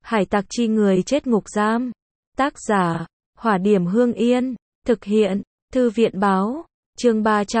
Hải tặc chi người chết ngục giam. Tác giả, Hỏa Điểm Hương Yên. Thực hiện, Thư viện báo. Chương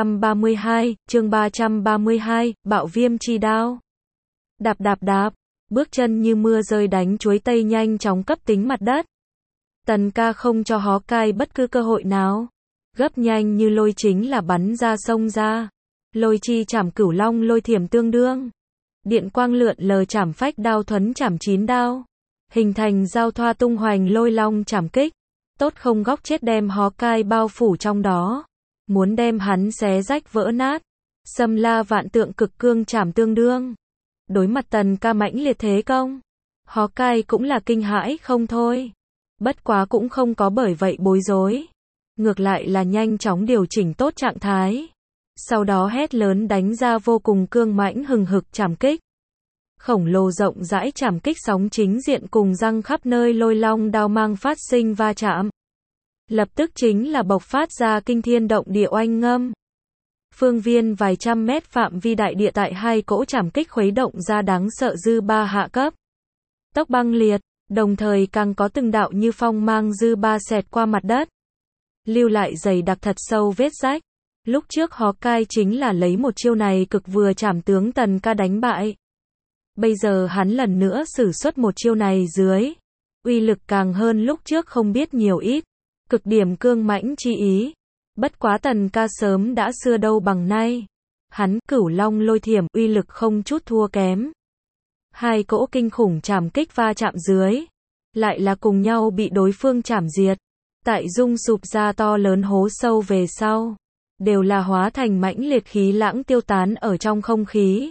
332, Bạo Viêm Chi Đao. Đạp đạp đạp, bước chân như mưa rơi đánh chuối tây nhanh chóng cấp tính mặt đất. Tần ca không cho Hawkeye bất cứ cơ hội nào. Gấp nhanh như lôi chính là bắn ra sông ra. Lôi chi chảm cửu long lôi thiểm tương đương. Điện quang lượn lờ chảm phách đao thuấn chảm 9 đao. Hình thành giao thoa tung hoành lôi long chảm kích. Tốt không góc chết đem Hawkeye bao phủ trong đó. Muốn đem hắn xé rách vỡ nát. Xâm la vạn tượng cực cương chảm tương đương. Đối mặt tần ca mãnh liệt thế công. Hawkeye cũng là kinh hãi không thôi. Bất quá cũng không có bởi vậy bối rối. Ngược lại là nhanh chóng điều chỉnh tốt trạng thái. Sau đó hét lớn đánh ra vô cùng cương mãnh hừng hực chảm kích. Khổng lồ rộng rãi chảm kích sóng chính diện cùng răng khắp nơi lôi long đao mang phát sinh va chạm. Lập tức chính là bộc phát ra kinh thiên động địa oanh ngâm. Phương viên vài trăm mét phạm vi đại địa tại hai cỗ chảm kích khuấy động ra đáng sợ dư ba hạ cấp. Tốc băng liệt, đồng thời càng có từng đạo như phong mang dư ba xẹt qua mặt đất. Lưu lại dày đặc thật sâu vết rách. Lúc trước Hawkeye chính là lấy một chiêu này cực vừa chảm tướng tần ca đánh bại. Bây giờ hắn lần nữa sử xuất một chiêu này dưới. Uy lực càng hơn lúc trước không biết nhiều ít. Cực điểm cương mãnh chi ý. Bất quá tần ca sớm đã xưa đâu bằng nay. Hắn cửu long lôi thiểm uy lực không chút thua kém. Hai cỗ kinh khủng chảm kích va chạm dưới. Lại là cùng nhau bị đối phương chảm diệt. Tại rung sụp ra to lớn hố sâu về sau. Đều là hóa thành mãnh liệt khí lãng tiêu tán ở trong không khí.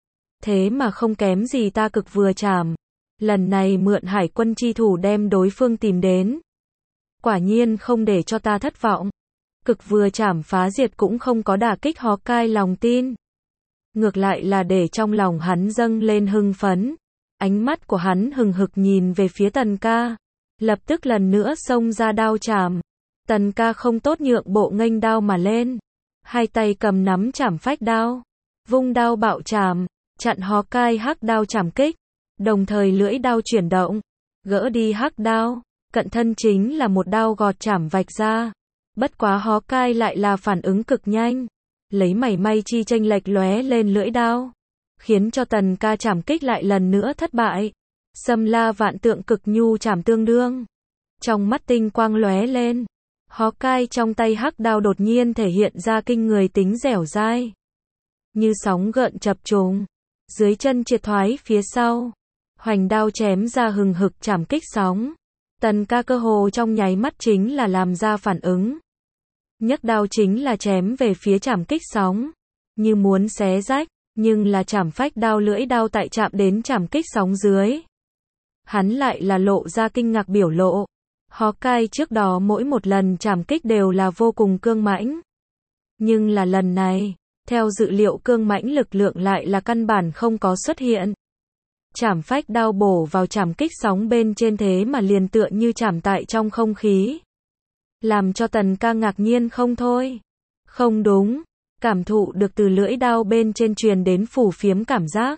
Thế mà không kém gì ta cực vừa chảm. Lần này mượn hải quân chi thủ đem đối phương tìm đến. Quả nhiên không để cho ta thất vọng. Cực vừa chảm phá diệt cũng không có đả kích Hawkeye lòng tin. Ngược lại là để trong lòng hắn dâng lên hưng phấn. Ánh mắt của hắn hừng hực nhìn về phía tần ca. Lập tức lần nữa xông ra đao chảm. Tần ca không tốt nhượng bộ nghênh đao mà lên. Hai tay cầm nắm chảm phách đao. Vung đao bạo chảm. Chặn Hawkeye hắc đao chảm kích. Đồng thời lưỡi đao chuyển động. Gỡ đi hắc đao. Cận thân chính là một đao gọt chảm vạch ra. Bất quá Hawkeye lại là phản ứng cực nhanh. Lấy mảy may chi chênh lệch lóe lên lưỡi đao. Khiến cho tần ca chảm kích lại lần nữa thất bại. Xâm la vạn tượng cực nhu chảm tương đương. Trong mắt tinh quang lóe lên. Hawkeye trong tay hắc đao đột nhiên thể hiện ra kinh người tính dẻo dai. Như sóng gợn chập trùng. Dưới chân triệt thoái phía sau. Hoành đao chém ra hừng hực chảm kích sóng. Tần ca cơ hồ trong nháy mắt chính là làm ra phản ứng. Nhấc đao chính là chém về phía chảm kích sóng. Như muốn xé rách. Nhưng là chảm phách đao lưỡi đao tại chạm đến chảm kích sóng dưới. Hắn lại là lộ ra kinh ngạc biểu lộ. Hawkeye trước đó mỗi một lần chảm kích đều là vô cùng cương mãnh. Nhưng là lần này, theo dự liệu cương mãnh lực lượng lại là căn bản không có xuất hiện. Chảm phách đao bổ vào chảm kích sóng bên trên thế mà liền tựa như chảm tại trong không khí. Làm cho tần ca ngạc nhiên không thôi. Không đúng, cảm thụ được từ lưỡi đao bên trên truyền đến phủ phiếm cảm giác.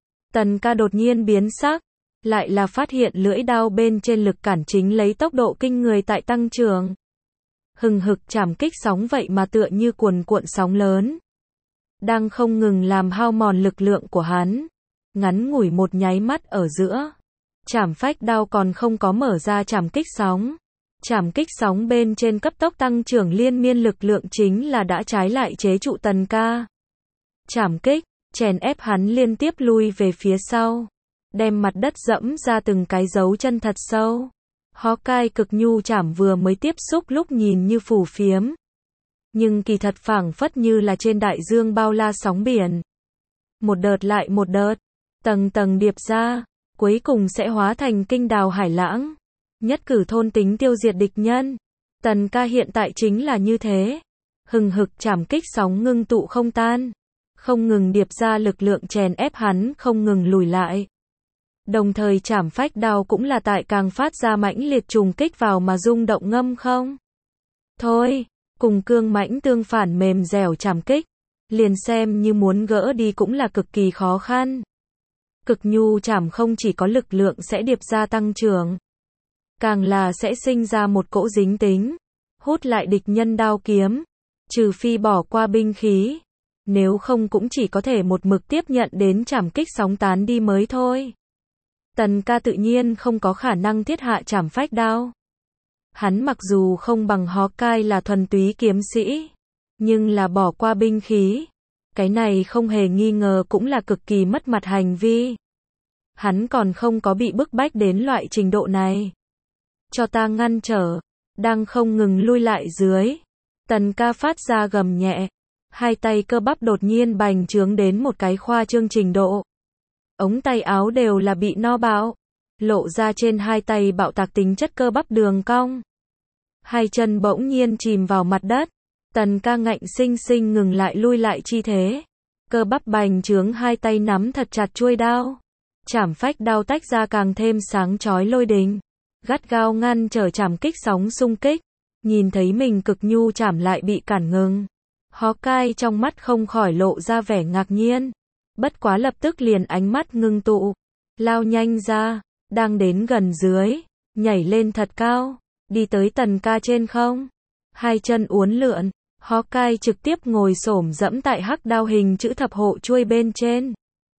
Tần ca đột nhiên biến sắc. Lại là phát hiện lưỡi đao bên trên lực cản chính lấy tốc độ kinh người tại tăng trưởng. Hừng hực chảm kích sóng vậy mà tựa như cuồn cuộn sóng lớn. Đang không ngừng làm hao mòn lực lượng của hắn. Ngắn ngủi một nháy mắt ở giữa. Chảm phách đao còn không có mở ra chảm kích sóng. Chảm kích sóng bên trên cấp tốc tăng trưởng liên miên lực lượng chính là đã trái lại chế trụ tần ca. Chảm kích, chèn ép hắn liên tiếp lui về phía sau. Đem mặt đất dẫm ra từng cái dấu chân thật sâu. Hawkeye cực nhu chảm vừa mới tiếp xúc lúc nhìn như phù phiếm. Nhưng kỳ thật phảng phất như là trên đại dương bao la sóng biển. Một đợt lại một đợt. Tầng tầng điệp ra. Cuối cùng sẽ hóa thành kinh đào hải lãng. Nhất cử thôn tính tiêu diệt địch nhân. Tần ca hiện tại chính là như thế. Hừng hực chảm kích sóng ngưng tụ không tan. Không ngừng điệp ra lực lượng chèn ép hắn không ngừng lùi lại. Đồng thời chảm phách đao cũng là tại càng phát ra mãnh liệt trùng kích vào mà rung động ngâm không. Thôi, cùng cương mãnh tương phản mềm dẻo chảm kích. Liền xem như muốn gỡ đi cũng là cực kỳ khó khăn. Cực nhu chảm không chỉ có lực lượng sẽ điệp ra tăng trưởng, càng là sẽ sinh ra một cỗ dính tính, hút lại địch nhân đao kiếm, trừ phi bỏ qua binh khí, nếu không cũng chỉ có thể một mực tiếp nhận đến chảm kích sóng tán đi mới thôi. Tần ca tự nhiên không có khả năng thiết hạ chảm phách đao. Hắn mặc dù không bằng Hawkeye là thuần túy kiếm sĩ, nhưng là bỏ qua binh khí, cái này không hề nghi ngờ cũng là cực kỳ mất mặt hành vi. Hắn còn không có bị bức bách đến loại trình độ này. Cho ta ngăn trở, đang không ngừng lui lại dưới. Tần ca phát ra gầm nhẹ, hai tay cơ bắp đột nhiên bành trướng đến một cái khoa trương trình độ. Ống tay áo đều là bị no bạo, lộ ra trên hai tay bạo tạc tính chất cơ bắp đường cong. Hai chân bỗng nhiên chìm vào mặt đất, tần ca ngạnh sinh sinh ngừng lại lui lại chi thế. Cơ bắp bành trướng hai tay nắm thật chặt chuôi đao. Chảm phách đao tách ra càng thêm sáng chói lôi đình, gắt gao ngăn trở chảm kích sóng xung kích. Nhìn thấy mình cực nhu chảm lại bị cản ngừng, Hawkeye trong mắt không khỏi lộ ra vẻ ngạc nhiên. Bất quá lập tức liền ánh mắt ngưng tụ, lao nhanh ra, đang đến gần dưới, nhảy lên thật cao, đi tới tần ca trên không. Hai chân uốn lượn, Hawkeye trực tiếp ngồi xổm dẫm tại hắc đao hình chữ thập hộ chuôi bên trên.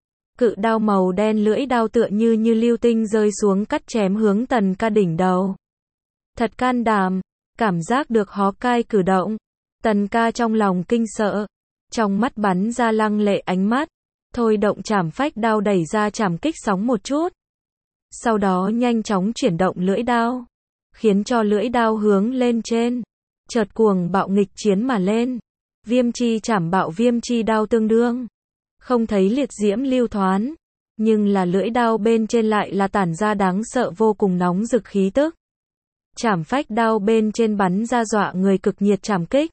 Cự đao màu đen lưỡi đao tựa như lưu tinh rơi xuống cắt chém hướng tần ca đỉnh đầu. Thật can đảm, cảm giác được Hawkeye cử động. Tần ca trong lòng kinh sợ, trong mắt bắn ra lăng lệ ánh mắt, thôi động chảm phách đao đẩy ra chảm kích sóng một chút. Sau đó nhanh chóng chuyển động lưỡi đao, khiến cho lưỡi đao hướng lên trên, chợt cuồng bạo nghịch chiến mà lên. Viêm chi chảm bạo viêm chi đao tương đương, không thấy liệt diễm lưu thoán, nhưng là lưỡi đao bên trên lại là tản ra đáng sợ vô cùng nóng rực khí tức. Chảm phách đao bên trên bắn ra dọa người cực nhiệt chảm kích,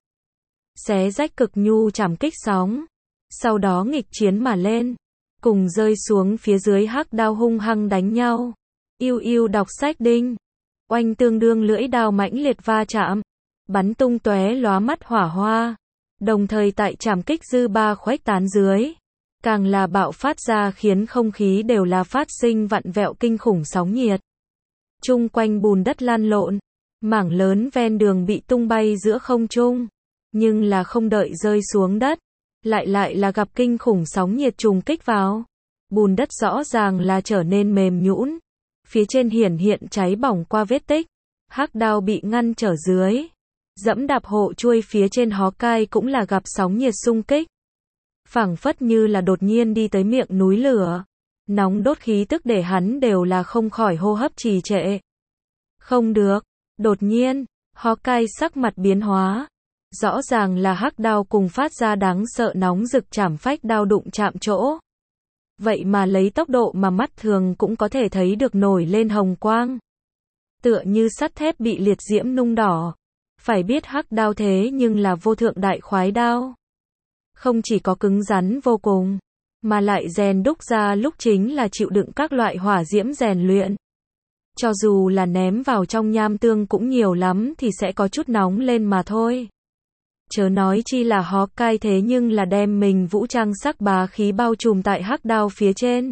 xé rách cực nhu chảm kích sóng, sau đó nghịch chiến mà lên, cùng rơi xuống phía dưới hắc đao hung hăng đánh nhau. Yêu yêu đọc sách đinh, oanh tương đương lưỡi đao mãnh liệt va chạm, bắn tung tóe lóa mắt hỏa hoa, đồng thời tại chảm kích dư ba khuếch tán dưới, càng là bạo phát ra khiến không khí đều là phát sinh vặn vẹo kinh khủng sóng nhiệt. Chung quanh bùn đất lan lộn, mảng lớn ven đường bị tung bay giữa không trung, nhưng là không đợi rơi xuống đất, lại là gặp kinh khủng sóng nhiệt trùng kích vào. Bùn đất rõ ràng là trở nên mềm nhũn, phía trên hiển hiện cháy bỏng qua vết tích, hắc đao bị ngăn trở dưới. Dẫm đạp hộ chuôi phía trên Hawkeye cũng là gặp sóng nhiệt xung kích. Phảng phất như là đột nhiên đi tới miệng núi lửa, nóng đốt khí tức để hắn đều là không khỏi hô hấp trì trệ. Không được, đột nhiên, Hawkeye sắc mặt biến hóa. Rõ ràng là hắc đao cùng phát ra đáng sợ nóng rực chảm phách đao đụng chạm chỗ. Vậy mà lấy tốc độ mà mắt thường cũng có thể thấy được nổi lên hồng quang. Tựa như sắt thép bị liệt diễm nung đỏ. Phải biết hắc đao thế nhưng là vô thượng đại khoái đao. Không chỉ có cứng rắn vô cùng, mà lại rèn đúc ra lúc chính là chịu đựng các loại hỏa diễm rèn luyện. Cho dù là ném vào trong nham tương cũng nhiều lắm thì sẽ có chút nóng lên mà thôi. Chớ nói chi là Hawkeye thế nhưng là đem mình vũ trang sắc bá khí bao trùm tại hắc đao phía trên.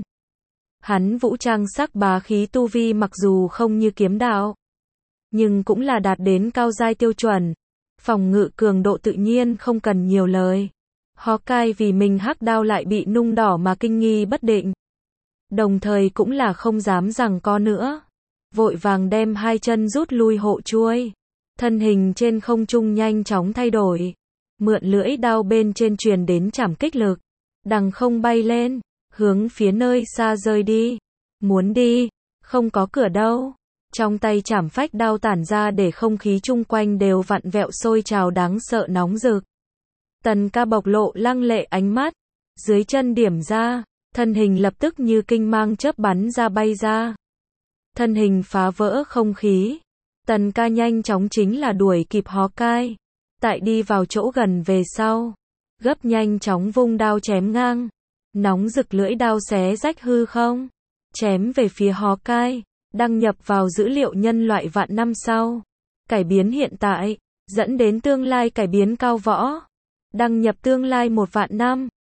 Hắn vũ trang sắc bá khí tu vi mặc dù không như kiếm đạo, nhưng cũng là đạt đến cao giai tiêu chuẩn. Phòng ngự cường độ tự nhiên không cần nhiều lời. Hawkeye vì mình hắc đao lại bị nung đỏ mà kinh nghi bất định. Đồng thời cũng là không dám giằng co nữa. Vội vàng đem hai chân rút lui hộ chuôi. Thân hình trên không trung nhanh chóng thay đổi. Mượn lưỡi đao bên trên truyền đến chảm kích lực. Đằng không bay lên, hướng phía nơi xa rơi đi. Muốn đi, không có cửa đâu. Trong tay chảm phách đao tản ra để không khí chung quanh đều vặn vẹo sôi trào đáng sợ nóng rực. Tần ca bộc lộ lăng lệ ánh mắt, dưới chân điểm ra, thân hình lập tức như kinh mang chớp bắn ra bay ra. Thân hình phá vỡ không khí, tần ca nhanh chóng chính là đuổi kịp Hawkeye. Tại đi vào chỗ gần về sau, gấp nhanh chóng vung đao chém ngang, nóng rực lưỡi đao xé rách hư không, chém về phía Hawkeye. Đăng nhập vào dữ liệu nhân loại vạn năm sau. Cải biến hiện tại, dẫn đến tương lai cải biến cao võ. Đăng nhập tương lai 1 vạn năm.